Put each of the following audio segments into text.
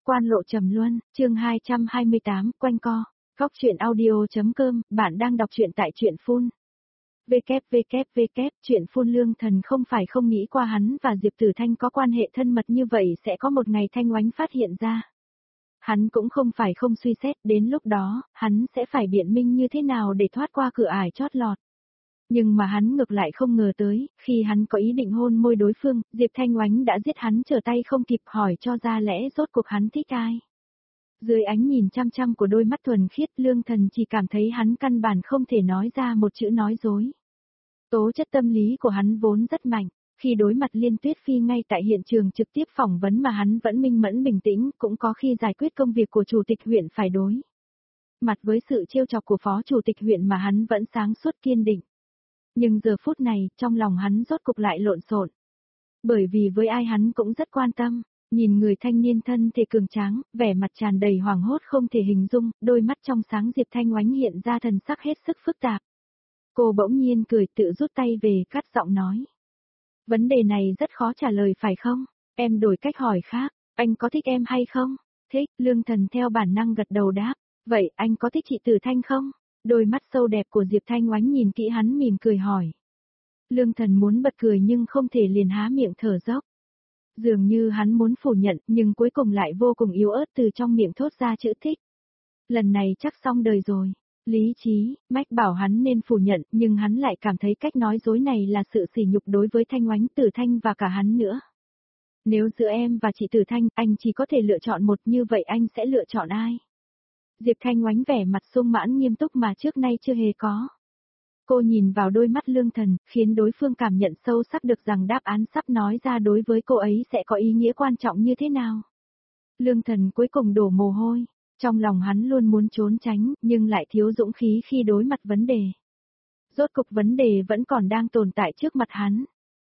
Quan lộ trầm luân, chương 228, quanh co. Góc truyện audio.com, bạn đang đọc truyện tại truyện phun. Truyện phun Lương Thần không phải không nghĩ qua hắn và Diệp Tử Thanh có quan hệ thân mật như vậy sẽ có một ngày Thanh Oánh phát hiện ra. Hắn cũng không phải không suy xét, đến lúc đó, hắn sẽ phải biện minh như thế nào để thoát qua cửa ải chót lọt. Nhưng mà hắn ngược lại không ngờ tới, khi hắn có ý định hôn môi đối phương, Diệp Thanh Oánh đã giết hắn trở tay không kịp hỏi cho ra lẽ rốt cuộc hắn thích ai. Dưới ánh nhìn chăm chăm của đôi mắt thuần khiết, Lương Thần chỉ cảm thấy hắn căn bản không thể nói ra một chữ nói dối. Tố chất tâm lý của hắn vốn rất mạnh, khi đối mặt Liên Tuyết Phi ngay tại hiện trường trực tiếp phỏng vấn mà hắn vẫn minh mẫn bình tĩnh, cũng có khi giải quyết công việc của chủ tịch huyện phải đối mặt với sự trêu chọc của phó chủ tịch huyện mà hắn vẫn sáng suốt kiên định. Nhưng giờ phút này, trong lòng hắn rốt cục lại lộn xộn. Bởi vì với ai hắn cũng rất quan tâm, nhìn người thanh niên thân thể cường tráng, vẻ mặt tràn đầy hoảng hốt không thể hình dung, đôi mắt trong sáng Diệp Thanh Oánh hiện ra thần sắc hết sức phức tạp. Cô bỗng nhiên cười tự rút tay về, cắt giọng nói. Vấn đề này rất khó trả lời phải không? Em đổi cách hỏi khác, anh có thích em hay không? Thích, Lương Thần theo bản năng gật đầu đáp. Vậy anh có thích chị Tử Thanh không? Đôi mắt sâu đẹp của Diệp Thanh Oánh nhìn kỹ hắn mỉm cười hỏi. Lương Thần muốn bật cười nhưng không thể liền há miệng thở dốc. Dường như hắn muốn phủ nhận nhưng cuối cùng lại vô cùng yếu ớt từ trong miệng thốt ra chữ thích. Lần này chắc xong đời rồi. Lý trí, mách bảo hắn nên phủ nhận nhưng hắn lại cảm thấy cách nói dối này là sự sỉ nhục đối với Thanh Oánh, Tử Thanh và cả hắn nữa. Nếu giữa em và chị Tử Thanh, anh chỉ có thể lựa chọn một, như vậy anh sẽ lựa chọn ai? Diệp Thanh Oánh vẻ mặt sung mãn nghiêm túc mà trước nay chưa hề có. Cô nhìn vào đôi mắt Lương Thần, khiến đối phương cảm nhận sâu sắc được rằng đáp án sắp nói ra đối với cô ấy sẽ có ý nghĩa quan trọng như thế nào. Lương Thần cuối cùng đổ mồ hôi, trong lòng hắn luôn muốn trốn tránh, nhưng lại thiếu dũng khí khi đối mặt vấn đề. Rốt cục vấn đề vẫn còn đang tồn tại trước mặt hắn.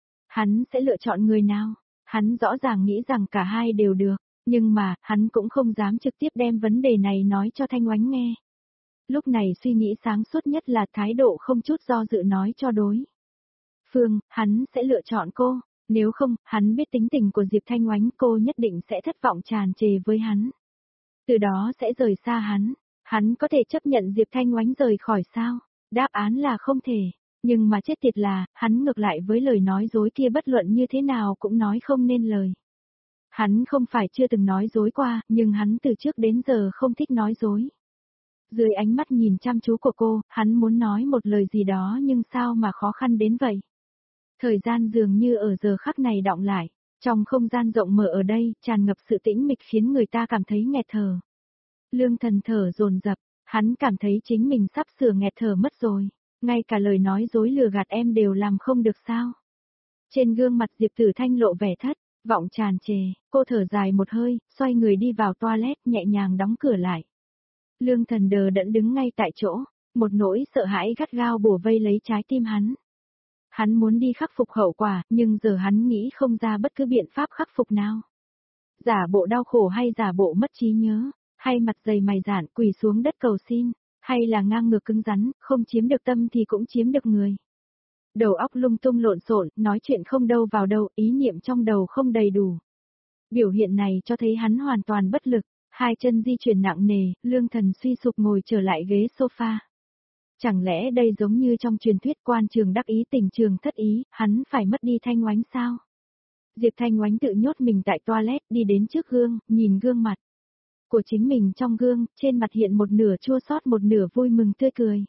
Hắn sẽ lựa chọn người nào? Hắn rõ ràng nghĩ rằng cả hai đều được, nhưng mà, hắn cũng không dám trực tiếp đem vấn đề này nói cho Thanh Oánh nghe. Lúc này suy nghĩ sáng suốt nhất là thái độ không chút do dự nói cho đối phương, hắn sẽ lựa chọn cô, nếu không, hắn biết tính tình của Diệp Thanh Oánh, cô nhất định sẽ thất vọng tràn trề với hắn. Từ đó sẽ rời xa hắn có thể chấp nhận Diệp Thanh Oánh rời khỏi sao? Đáp án là không thể, nhưng mà chết tiệt là, hắn ngược lại với lời nói dối kia bất luận như thế nào cũng nói không nên lời. Hắn không phải chưa từng nói dối qua, nhưng hắn từ trước đến giờ không thích nói dối. Dưới ánh mắt nhìn chăm chú của cô, hắn muốn nói một lời gì đó nhưng sao mà khó khăn đến vậy. Thời gian dường như ở giờ khắc này đọng lại, trong không gian rộng mở ở đây, tràn ngập sự tĩnh mịch khiến người ta cảm thấy nghẹt thở. Lương Thần thở dồn dập, hắn cảm thấy chính mình sắp sửa nghẹt thở mất rồi, ngay cả lời nói dối lừa gạt em đều làm không được sao. Trên gương mặt Diệp Tử Thanh lộ vẻ thất vọng tràn trề, cô thở dài một hơi, xoay người đi vào toilet, nhẹ nhàng đóng cửa lại. Lương Thần đờ đẫn đứng ngay tại chỗ, một nỗi sợ hãi gắt gao bủa vây lấy trái tim hắn. Hắn muốn đi khắc phục hậu quả, nhưng giờ hắn nghĩ không ra bất cứ biện pháp khắc phục nào. Giả bộ đau khổ hay giả bộ mất trí nhớ, hay mặt dày mày dạn quỳ xuống đất cầu xin, hay là ngang ngược cứng rắn, không chiếm được tâm thì cũng chiếm được người. Đầu óc lung tung lộn xộn, nói chuyện không đâu vào đâu, ý niệm trong đầu không đầy đủ. Biểu hiện này cho thấy hắn hoàn toàn bất lực, hai chân di chuyển nặng nề, Lương Thần suy sụp ngồi trở lại ghế sofa. Chẳng lẽ đây giống như trong truyền thuyết quan trường đắc ý tình trường thất ý, hắn phải mất đi Thanh Oánh sao? Diệp Thanh Oánh tự nhốt mình tại toilet, đi đến trước gương, nhìn gương mặt của chính mình trong gương, trên mặt hiện một nửa chua xót một nửa vui mừng tươi cười.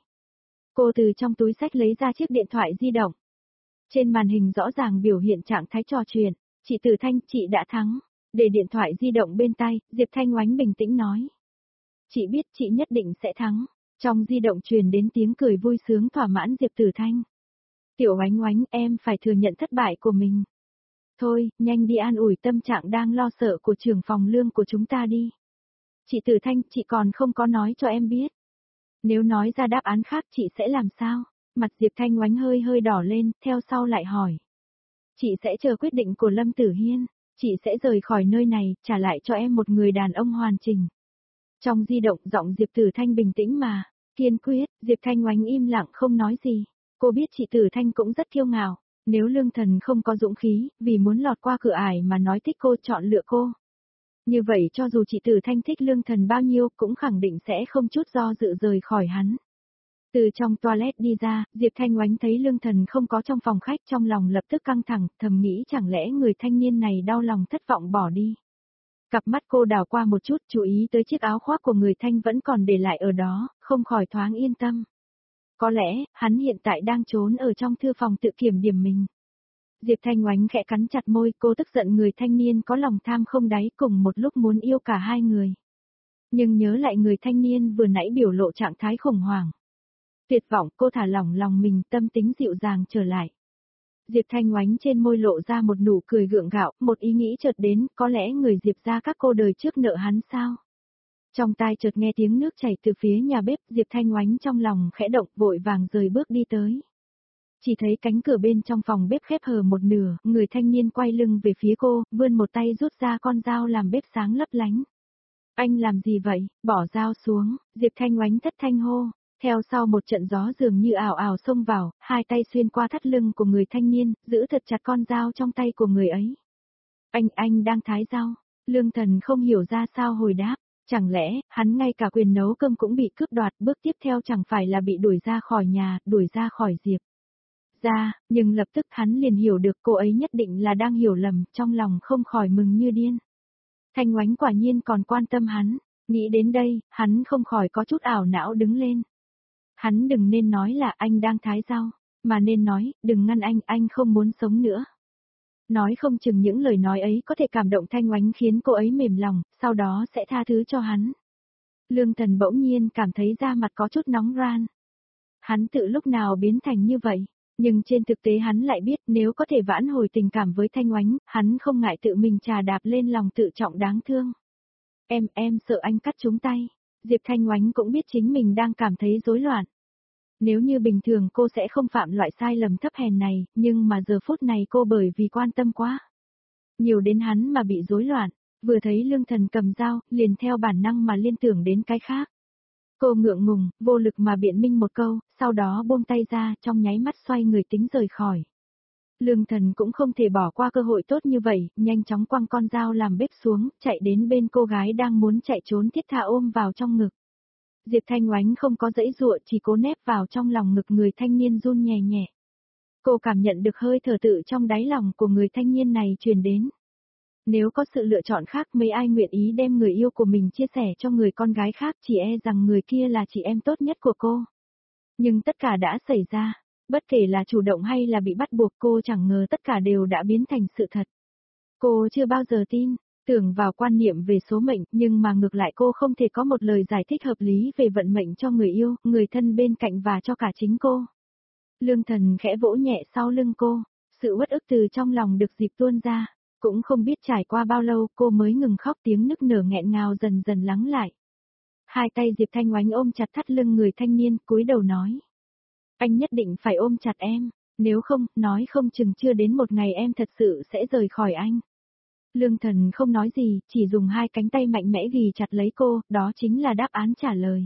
Cô từ trong túi xách lấy ra chiếc điện thoại di động. Trên màn hình rõ ràng biểu hiện trạng thái trò chuyện, chị Tử Thanh, chị đã thắng. Để điện thoại di động bên tay, Diệp Thanh Oánh bình tĩnh nói. Chị biết chị nhất định sẽ thắng. Trong di động truyền đến tiếng cười vui sướng thỏa mãn Diệp Tử Thanh. Tiểu Oánh Oánh, em phải thừa nhận thất bại của mình. Thôi, nhanh đi an ủi tâm trạng đang lo sợ của trưởng phòng Lương của chúng ta đi. Chị Tử Thanh, chị còn không có nói cho em biết. Nếu nói ra đáp án khác chị sẽ làm sao? Mặt Diệp Thanh Oánh hơi hơi đỏ lên, theo sau lại hỏi. Chị sẽ chờ quyết định của Lâm Tử Hiên. Chị sẽ rời khỏi nơi này, trả lại cho em một người đàn ông hoàn chỉnh. Trong di động giọng Diệp Tử Thanh bình tĩnh mà, kiên quyết, Diệp Thanh Oánh im lặng không nói gì. Cô biết chị Tử Thanh cũng rất kiêu ngạo, nếu Lương Thần không có dũng khí, vì muốn lọt qua cửa ải mà nói thích cô chọn lựa cô. Như vậy cho dù chị Tử Thanh thích Lương Thần bao nhiêu cũng khẳng định sẽ không chút do dự rời khỏi hắn. Từ trong toilet đi ra, Diệp Thanh Oánh thấy Lương Thần không có trong phòng khách, trong lòng lập tức căng thẳng, thầm nghĩ chẳng lẽ người thanh niên này đau lòng thất vọng bỏ đi. Cặp mắt cô đảo qua một chút, chú ý tới chiếc áo khoác của người thanh vẫn còn để lại ở đó, không khỏi thoáng yên tâm. Có lẽ, hắn hiện tại đang trốn ở trong thư phòng tự kiểm điểm mình. Diệp Thanh Oánh khẽ cắn chặt môi, cô tức giận người thanh niên có lòng tham không đáy, cùng một lúc muốn yêu cả hai người. Nhưng nhớ lại người thanh niên vừa nãy biểu lộ trạng thái khủng hoảng. Tuyệt vọng, cô thả lỏng lòng mình, tâm tính dịu dàng trở lại. Diệp Thanh Oánh trên môi lộ ra một nụ cười gượng gạo, một ý nghĩ chợt đến, có lẽ người Diệp gia các cô đời trước nợ hắn sao? Trong tai chợt nghe tiếng nước chảy từ phía nhà bếp, Diệp Thanh Oánh trong lòng khẽ động, vội vàng rời bước đi tới. Chỉ thấy cánh cửa bên trong phòng bếp khép hờ một nửa, người thanh niên quay lưng về phía cô, vươn một tay rút ra con dao làm bếp sáng lấp lánh. Anh làm gì vậy? Bỏ dao xuống, Diệp Thanh Oánh thất thanh hô. Theo sau một trận gió dường như ảo ảo xông vào, hai tay xuyên qua thắt lưng của người thanh niên, giữ thật chặt con dao trong tay của người ấy. Anh đang thái rau. Lương Thần không hiểu ra sao hồi đáp. Chẳng lẽ, hắn ngay cả quyền nấu cơm cũng bị cướp đoạt, bước tiếp theo chẳng phải là bị đuổi ra khỏi nhà, đuổi ra khỏi Diệp ra, nhưng lập tức hắn liền hiểu được cô ấy nhất định là đang hiểu lầm, trong lòng không khỏi mừng như điên. Thanh Oánh quả nhiên còn quan tâm hắn, nghĩ đến đây, hắn không khỏi có chút ảo não đứng lên. Hắn đừng nên nói là anh đang thái rau, mà nên nói, đừng ngăn anh không muốn sống nữa. Nói không chừng những lời nói ấy có thể cảm động Thanh Oánh khiến cô ấy mềm lòng, sau đó sẽ tha thứ cho hắn. Lương Thần bỗng nhiên cảm thấy da mặt có chút nóng ran. Hắn tự lúc nào biến thành như vậy, nhưng trên thực tế hắn lại biết nếu có thể vãn hồi tình cảm với Thanh Oánh, hắn không ngại tự mình trà đạp lên lòng tự trọng đáng thương. Em sợ anh cắt trúng tay. Diệp Thanh Oánh cũng biết chính mình đang cảm thấy rối loạn. Nếu như bình thường cô sẽ không phạm loại sai lầm thấp hèn này, nhưng mà giờ phút này cô bởi vì quan tâm quá nhiều đến hắn mà bị rối loạn, vừa thấy Lương Thần cầm dao, liền theo bản năng mà liên tưởng đến cái khác. Cô ngượng ngùng, vô lực mà biện minh một câu, sau đó buông tay ra, trong nháy mắt xoay người tính rời khỏi. Lương Thần cũng không thể bỏ qua cơ hội tốt như vậy, nhanh chóng quăng con dao làm bếp xuống, chạy đến bên cô gái đang muốn chạy trốn thiết tha ôm vào trong ngực. Diệp Thanh Oánh không có dãy dụa, chỉ cố nép vào trong lòng ngực người thanh niên run nhẹ nhẹ. Cô cảm nhận được hơi thở tự trong đáy lòng của người thanh niên này truyền đến. Nếu có sự lựa chọn khác, mấy ai nguyện ý đem người yêu của mình chia sẻ cho người con gái khác, chỉ e rằng người kia là chị em tốt nhất của cô. Nhưng tất cả đã xảy ra, bất kể là chủ động hay là bị bắt buộc, cô chẳng ngờ tất cả đều đã biến thành sự thật. Cô chưa bao giờ tin, tưởng vào quan niệm về số mệnh, nhưng mà ngược lại cô không thể có một lời giải thích hợp lý về vận mệnh cho người yêu, người thân bên cạnh và cho cả chính cô. Lương Thần khẽ vỗ nhẹ sau lưng cô, sự uất ức từ trong lòng được dịp tuôn ra, cũng không biết trải qua bao lâu cô mới ngừng khóc, tiếng nức nở nghẹn ngào dần dần lắng lại. Hai tay Diệp Thanh Oánh ôm chặt thắt lưng người thanh niên, cúi đầu nói. Anh nhất định phải ôm chặt em, nếu không, nói không chừng chưa đến một ngày em thật sự sẽ rời khỏi anh. Lương Thần không nói gì, chỉ dùng hai cánh tay mạnh mẽ ghì chặt lấy cô, đó chính là đáp án trả lời.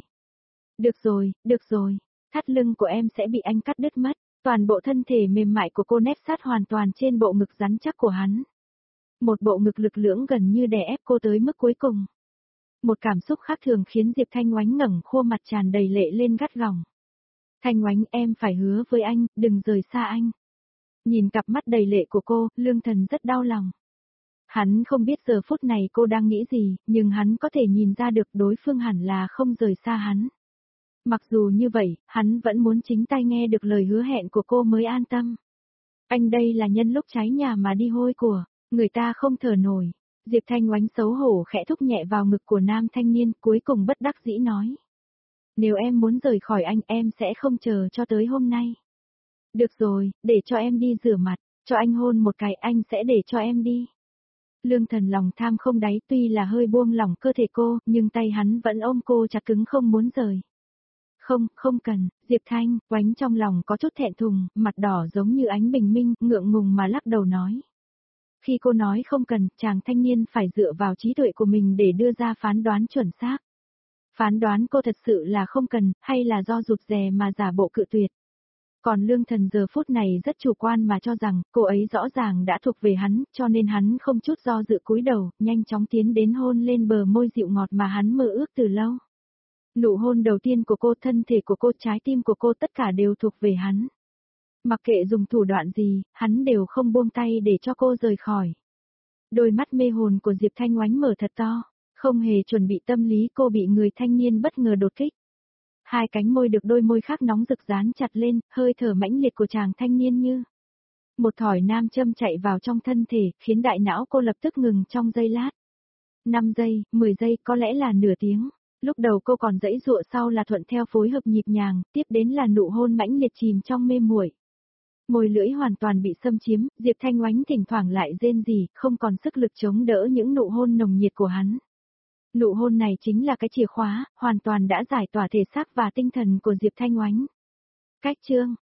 Được rồi, thắt lưng của em sẽ bị anh cắt đứt mất, toàn bộ thân thể mềm mại của cô nép sát hoàn toàn trên bộ ngực rắn chắc của hắn. Một bộ ngực lực lưỡng gần như đè ép cô tới mức cuối cùng. Một cảm xúc khác thường khiến Diệp Thanh Oánh ngẩng khuôn mặt tràn đầy lệ lên gắt gỏng. Thanh Oánh, em phải hứa với anh, đừng rời xa anh. Nhìn cặp mắt đầy lệ của cô, Lương Thần rất đau lòng. Hắn không biết giờ phút này cô đang nghĩ gì, nhưng hắn có thể nhìn ra được đối phương hẳn là không rời xa hắn. Mặc dù như vậy, hắn vẫn muốn chính tay nghe được lời hứa hẹn của cô mới an tâm. Anh đây là nhân lúc cháy nhà mà đi hôi của, người ta không thở nổi. Diệp Thanh Oánh xấu hổ khẽ thúc nhẹ vào ngực của nam thanh niên, cuối cùng bất đắc dĩ nói. Nếu em muốn rời khỏi anh, em sẽ không chờ cho tới hôm nay. Được rồi, để cho em đi rửa mặt, cho anh hôn một cái, anh sẽ để cho em đi. Lương Thần lòng tham không đáy, tuy là hơi buông lỏng cơ thể cô, nhưng tay hắn vẫn ôm cô chặt cứng không muốn rời. Không cần, Diệp Thanh Oánh trong lòng có chút thẹn thùng, mặt đỏ giống như ánh bình minh, ngượng ngùng mà lắc đầu nói. Khi cô nói không cần, chàng thanh niên phải dựa vào trí tuệ của mình để đưa ra phán đoán chuẩn xác. Phán đoán cô thật sự là không cần, hay là do rụt rè mà giả bộ cự tuyệt. Còn Lương Thần giờ phút này rất chủ quan mà cho rằng cô ấy rõ ràng đã thuộc về hắn, cho nên hắn không chút do dự cúi đầu, nhanh chóng tiến đến hôn lên bờ môi dịu ngọt mà hắn mơ ước từ lâu. Nụ hôn đầu tiên của cô, thân thể của cô, trái tim của cô tất cả đều thuộc về hắn. Mặc kệ dùng thủ đoạn gì, hắn đều không buông tay để cho cô rời khỏi. Đôi mắt mê hồn của Diệp Thanh Oánh mở thật to, không hề chuẩn bị tâm lý cô bị người thanh niên bất ngờ đột kích. Hai cánh môi được đôi môi khác nóng rực dán chặt lên, hơi thở mãnh liệt của chàng thanh niên như một thỏi nam châm chạy vào trong thân thể, khiến đại não cô lập tức ngừng trong giây lát. 5 giây, 10 giây, có lẽ là nửa tiếng. Lúc đầu cô còn giãy giụa, sau là thuận theo phối hợp nhịp nhàng, tiếp đến là nụ hôn mãnh liệt chìm trong mê muội. Môi lưỡi hoàn toàn bị xâm chiếm, Diệp Thanh Oánh thỉnh thoảng lại rên rỉ, không còn sức lực chống đỡ những nụ hôn nồng nhiệt của hắn. Nụ hôn này chính là cái chìa khóa, hoàn toàn đã giải tỏa thể xác và tinh thần của Diệp Thanh Oánh. Cách chương